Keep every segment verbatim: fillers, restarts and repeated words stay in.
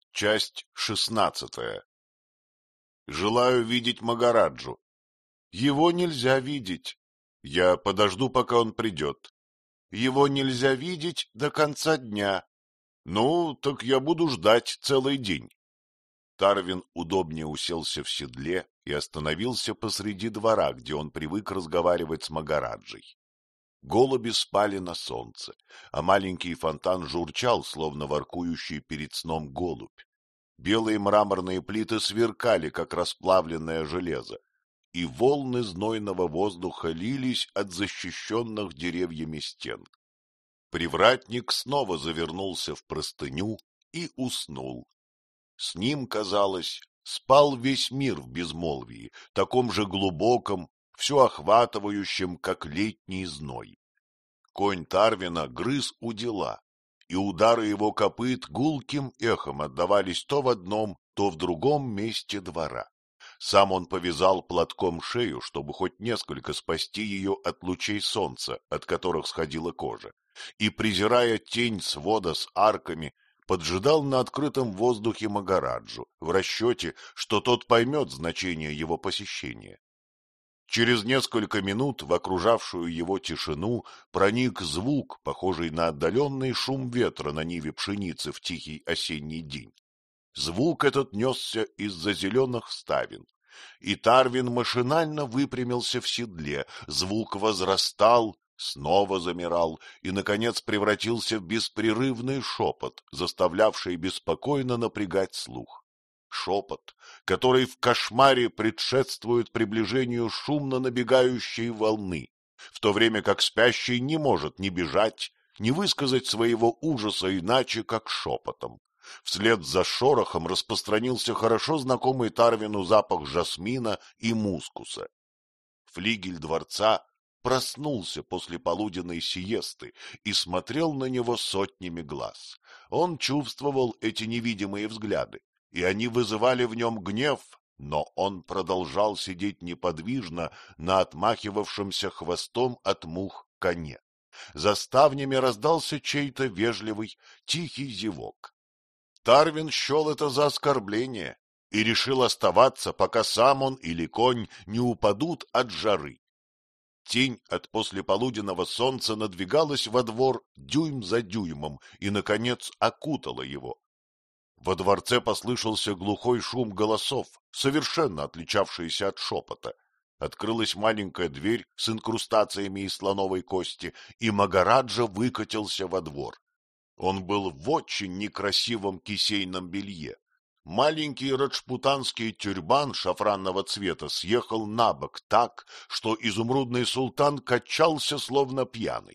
Часть шестнадцатая. Желаю видеть Магараджу. Его нельзя видеть. Я подожду, пока он придет. Его нельзя видеть до конца дня. Ну, так я буду ждать целый день. Тарвин удобнее уселся в седле и остановился посреди двора, где он привык разговаривать с Магараджей. Голуби спали на солнце, а маленький фонтан журчал, словно воркующий перед сном голубь. Белые мраморные плиты сверкали, как расплавленное железо, и волны знойного воздуха лились от защищенных деревьями стен. Привратник снова завернулся в простыню и уснул. С ним, казалось, спал весь мир в безмолвии, таком же глубоком, все охватывающем, как летний зной. Конь Тарвина грыз удила, и удары его копыт гулким эхом отдавались то в одном, то в другом месте двора. Сам он повязал платком шею, чтобы хоть несколько спасти ее от лучей солнца, от которых сходила кожа, и, презирая тень свода с арками, поджидал на открытом воздухе Магараджу, в расчете, что тот поймет значение его посещения. Через несколько минут в окружавшую его тишину проник звук, похожий на отдаленный шум ветра на ниве пшеницы в тихий осенний день. Звук этот несся из-за зеленых ставен, и Тарвин машинально выпрямился в седле. Звук возрастал, снова замирал и, наконец, превратился в беспрерывный шепот, заставлявший беспокойно напрягать слух. Шепот, который в кошмаре предшествует приближению шумно набегающей волны, в то время как спящий не может ни бежать, ни высказать своего ужаса иначе, как шепотом. Вслед за шорохом распространился хорошо знакомый Тарвину запах жасмина и мускуса. Флигель дворца проснулся после полуденной сиесты и смотрел на него сотнями глаз. Он чувствовал эти невидимые взгляды, и они вызывали в нем гнев, но он продолжал сидеть неподвижно на отмахивавшемся хвостом от мух коне. За ставнями раздался чей-то вежливый, тихий зевок. Тарвин счел это за оскорбление и решил оставаться, пока сам он или конь не упадут от жары. Тень от послеполуденного солнца надвигалась во двор дюйм за дюймом и, наконец, окутала его. Во дворце послышался глухой шум голосов, совершенно отличавшийся от шепота. Открылась маленькая дверь с инкрустациями из слоновой кости, и Магараджа выкатился во двор. Он был в очень некрасивом кисейном белье. Маленький раджпутанский тюрбан шафранного цвета съехал на бок так, что изумрудный султан качался, словно пьяный.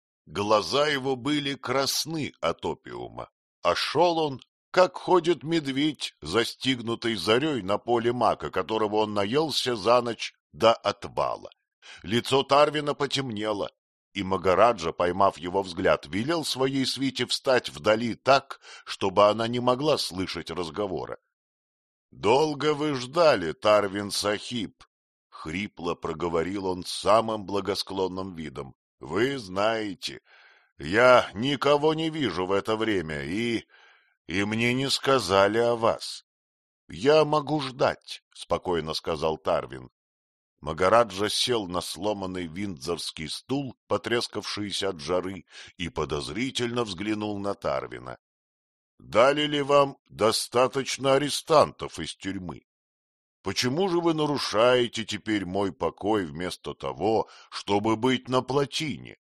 Глаза его были красны от опиума, а шел он, как ходит медведь, застигнутый зарей на поле мака, которого он наелся за ночь до отвала. Лицо Тарвина потемнело, и Магараджа, поймав его взгляд, велел своей свите встать вдали так, чтобы она не могла слышать разговора. — Долго вы ждали, Тарвин-сахиб? — хрипло проговорил он с самым благосклонным видом. — Вы знаете, я никого не вижу в это время, и... и мне не сказали о вас. — Я могу ждать, — спокойно сказал Тарвин. Магараджа сел на сломанный виндзорский стул, потрескавшийся от жары, и подозрительно взглянул на Тарвина. — Дали ли вам достаточно арестантов из тюрьмы? Почему же вы нарушаете теперь мой покой вместо того, чтобы быть на плотине?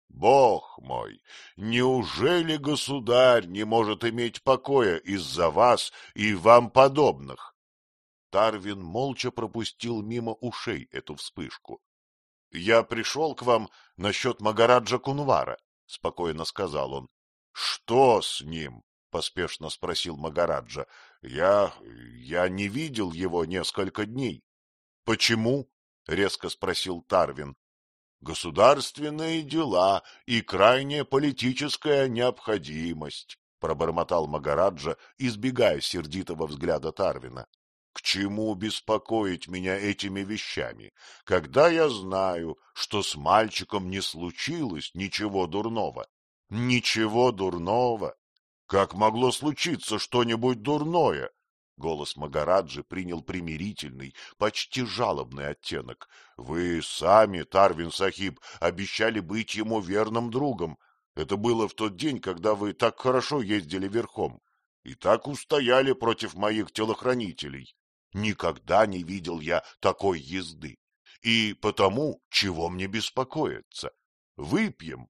Бог мой, неужели государь не может иметь покоя из-за вас и вам подобных? Тарвин молча пропустил мимо ушей эту вспышку. — Я пришел к вам насчет Магараджа Кунвара, — спокойно сказал он. — Что с ним? — поспешно спросил Магараджа. — Я... я не видел его несколько дней. — Почему? — резко спросил Тарвин. — Государственные дела и крайняя политическая необходимость, — пробормотал Магараджа, избегая сердитого взгляда Тарвина. К чему беспокоить меня этими вещами, когда я знаю, что с мальчиком не случилось ничего дурного? Ничего дурного? Как могло случиться что-нибудь дурное? Голос Магараджи принял примирительный, почти жалобный оттенок. Вы сами, Тарвин Сахиб, обещали быть ему верным другом. Это было в тот день, когда вы так хорошо ездили верхом и так устояли против моих телохранителей. Никогда не видел я такой езды. И потому, чего мне беспокоиться? Выпьем.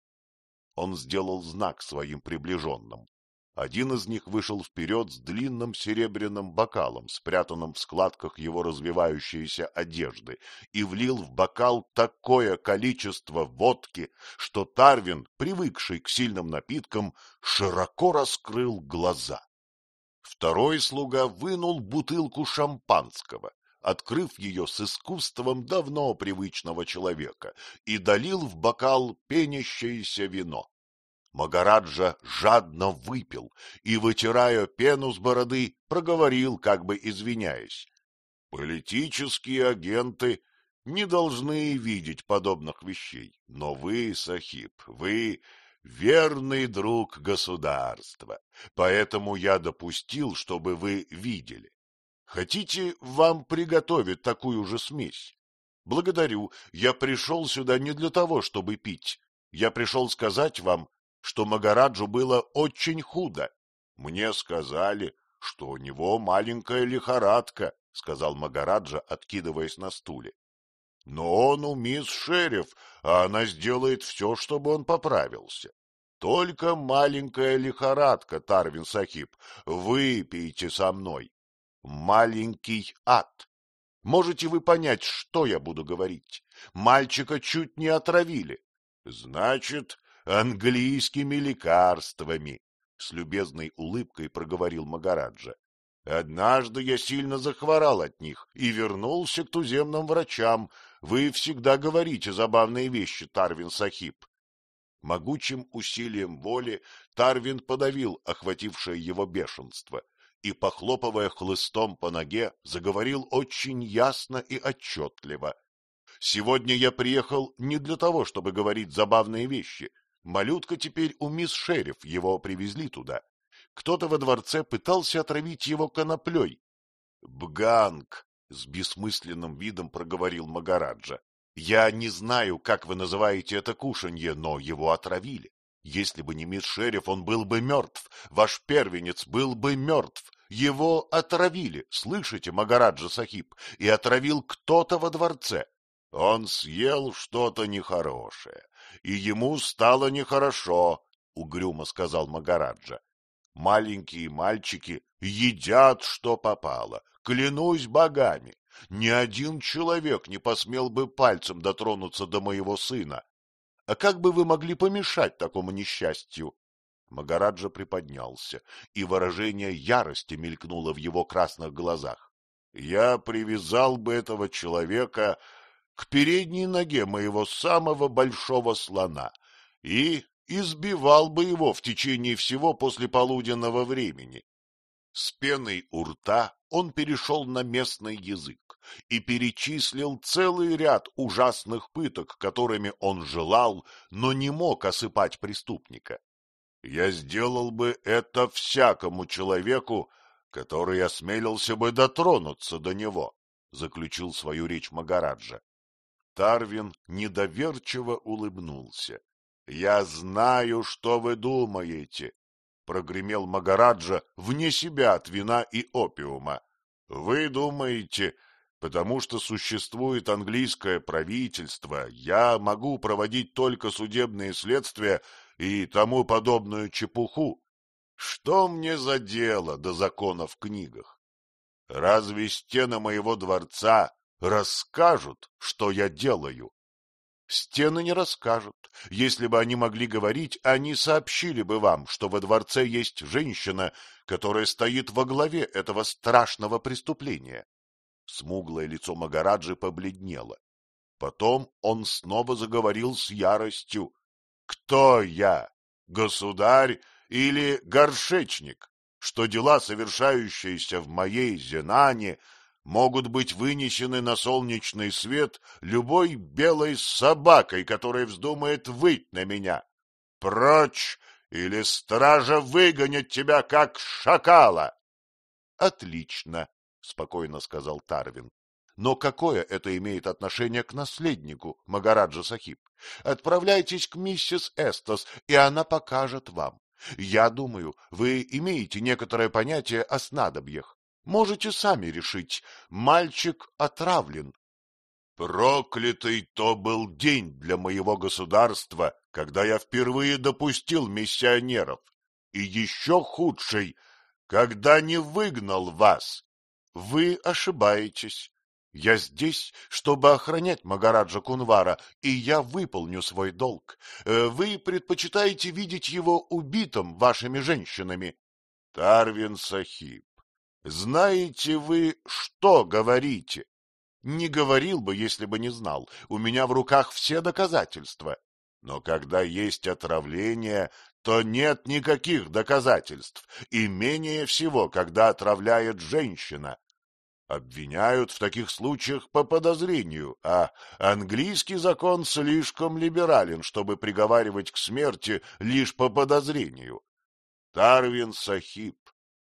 Он сделал знак своим приближенным. Один из них вышел вперед с длинным серебряным бокалом, спрятанным в складках его развивающейся одежды, и влил в бокал такое количество водки, что Тарвин, привыкший к сильным напиткам, широко раскрыл глаза. Второй слуга вынул бутылку шампанского, открыв ее с искусством давно привычного человека, и долил в бокал пенящееся вино. Магараджа жадно выпил и, вытирая пену с бороды, проговорил, как бы извиняясь: политические агенты не должны видеть подобных вещей, но вы, Сахиб, вы верный друг государства, поэтому я допустил, чтобы вы видели. Хотите, вам приготовить такую же смесь? Благодарю, я пришел сюда не для того, чтобы пить. Я пришел сказать вам, что Магараджу было очень худо. Мне сказали, что у него маленькая лихорадка, — сказал Магараджа, откидываясь на стуле. Но он у мисс Шериф, а она сделает все, чтобы он поправился. Только маленькая лихорадка, Тарвин Сахиб, выпейте со мной. Маленький ад. Можете вы понять, что я буду говорить? Мальчика чуть не отравили. Значит, английскими лекарствами, — с любезной улыбкой проговорил Магараджа. Однажды я сильно захворал от них и вернулся к туземным врачам. Вы всегда говорите забавные вещи, Тарвин Сахиб. Могучим усилием воли Тарвин подавил охватившее его бешенство и, похлопывая хлыстом по ноге, заговорил очень ясно и отчетливо. Сегодня я приехал не для того, чтобы говорить забавные вещи. Малютка теперь у мисс Шериф, его привезли туда. Кто-то во дворце пытался отравить его коноплей. — Бганг! — с бессмысленным видом проговорил Магараджа. — Я не знаю, как вы называете это кушанье, но его отравили. Если бы не мисс Шериф, он был бы мертв. Ваш первенец был бы мертв. Его отравили, слышите, Магараджа Сахиб, и отравил кто-то во дворце. Он съел что-то нехорошее, и ему стало нехорошо, — угрюмо сказал Магараджа. Маленькие мальчики едят, что попало, клянусь богами. Ни один человек не посмел бы пальцем дотронуться до моего сына. А как бы вы могли помешать такому несчастью? Магараджа приподнялся, и выражение ярости мелькнуло в его красных глазах. Я привязал бы этого человека к передней ноге моего самого большого слона и избивал бы его в течение всего послеполуденного времени. С пеной у рта он перешел на местный язык и перечислил целый ряд ужасных пыток, которыми он желал, но не мог осыпать преступника. Я сделал бы это всякому человеку, который осмелился бы дотронуться до него, — заключил свою речь Магараджа. Тарвин недоверчиво улыбнулся. — Я знаю, что вы думаете, — прогремел Магараджа вне себя от вина и опиума. — Вы думаете, потому что существует английское правительство, я могу проводить только судебные следствия и тому подобную чепуху. Что мне за дело до закона в книгах? Разве стены моего дворца расскажут, что я делаю? Стены не расскажут. Если бы они могли говорить, они сообщили бы вам, что во дворце есть женщина, которая стоит во главе этого страшного преступления. Смуглое лицо Магараджи побледнело. Потом он снова заговорил с яростью. Кто я, государь или горшечник, что дела, совершающиеся в моей Зенане, могут быть вынесены на солнечный свет любой белой собакой, которая вздумает выть на меня? Прочь или стража выгонит тебя, как шакала. — Отлично, — спокойно сказал Тарвин. — Но какое это имеет отношение к наследнику, Магараджа Сахиб? Отправляйтесь к миссис Эстас, и она покажет вам. Я думаю, вы имеете некоторое понятие о снадобьях. Можете сами решить, мальчик отравлен. Проклятый то был день для моего государства, когда я впервые допустил миссионеров, и еще худший, когда не выгнал вас. Вы ошибаетесь. Я здесь, чтобы охранять Магараджа Кунвара, и я выполню свой долг. Вы предпочитаете видеть его убитым вашими женщинами. Тарвин Сахиб, знаете вы, что говорите? Не говорил бы, если бы не знал. У меня в руках все доказательства. Но когда есть отравление, то нет никаких доказательств, и менее всего, когда отравляет женщина. Обвиняют в таких случаях по подозрению, а английский закон слишком либерален, чтобы приговаривать к смерти лишь по подозрению. Тарвин Сахиб,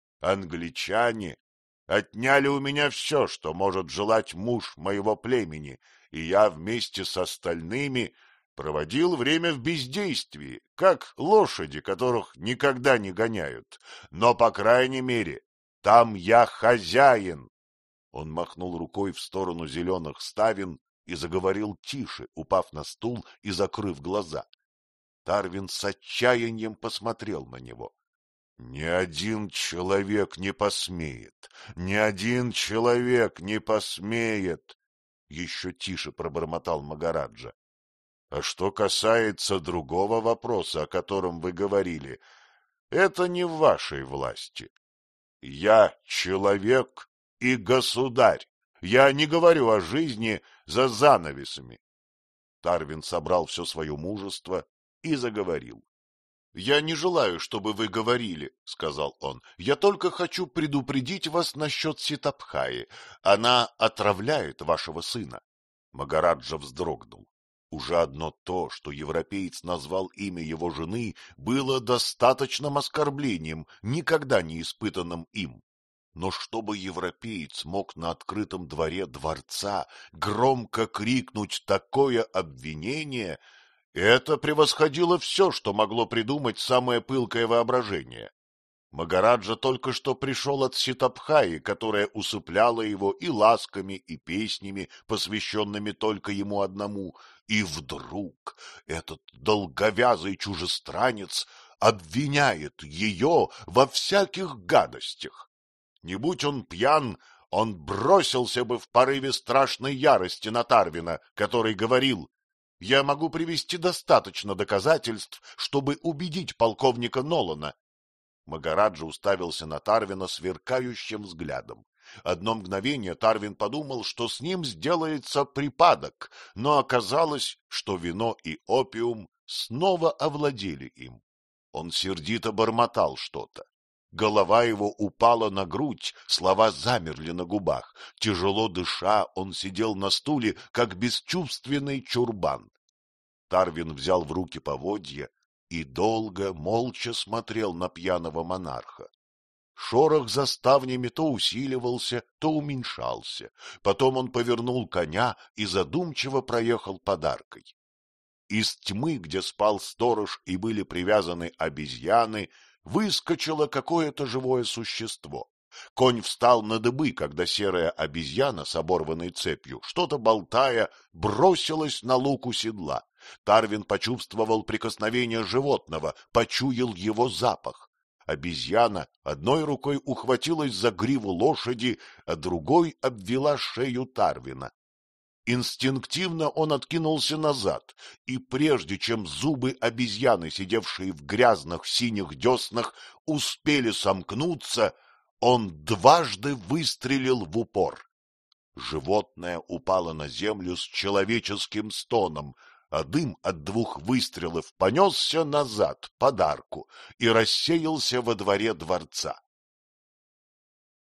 англичане отняли у меня все, что может желать муж моего племени, и я вместе с остальными проводил время в бездействии, как лошади, которых никогда не гоняют. Но, по крайней мере, там я хозяин. Он махнул рукой в сторону зеленых ставен и заговорил тише, упав на стул и закрыв глаза. Тарвин с отчаянием посмотрел на него. — Ни один человек не посмеет, ни один человек не посмеет! — еще тише пробормотал Магараджа. — А что касается другого вопроса, о котором вы говорили, это не в вашей власти. Я человек и государь. Я не говорю о жизни за занавесами. Тарвин собрал все свое мужество и заговорил. — Я не желаю, чтобы вы говорили, — сказал он. — Я только хочу предупредить вас насчет Ситабхаи. Она отравляет вашего сына. Магараджа вздрогнул. Уже одно то, что европеец назвал имя его жены, было достаточным оскорблением, никогда не испытанным им. Но чтобы европеец мог на открытом дворе дворца громко крикнуть такое обвинение, это превосходило все, что могло придумать самое пылкое воображение. Магараджа только что пришел от Ситабхаи, которая усыпляла его и ласками, и песнями, посвященными только ему одному, и вдруг этот долговязый чужестранец обвиняет ее во всяких гадостях. Не будь он пьян, он бросился бы в порыве страшной ярости на Тарвина, который говорил: «Я могу привести достаточно доказательств, чтобы убедить полковника Нолана». Магараджа уставился на Тарвина сверкающим взглядом. Одно мгновение Тарвин подумал, что с ним сделается припадок, но оказалось, что вино и опиум снова овладели им. Он сердито бормотал что-то. Голова его упала на грудь, слова замерли на губах. Тяжело дыша, он сидел на стуле, как бесчувственный чурбан. Тарвин взял в руки поводья и долго, молча смотрел на пьяного монарха. Шорох за ставнями то усиливался, то уменьшался. Потом он повернул коня и задумчиво проехал подаркой. Из тьмы, где спал сторож и были привязаны обезьяны, выскочило какое-то живое существо. Конь встал на дыбы, когда серая обезьяна с оборванной цепью, что-то болтая, бросилась на лук у седла. Тарвин почувствовал прикосновение животного, почуял его запах. Обезьяна одной рукой ухватилась за гриву лошади, а другой обвела шею Тарвина. Инстинктивно он откинулся назад, и прежде чем зубы обезьяны, сидевшие в грязных синих деснах, успели сомкнуться, он дважды выстрелил в упор. Животное упало на землю с человеческим стоном, а дым от двух выстрелов понесся назад, под арку, и рассеялся во дворе дворца.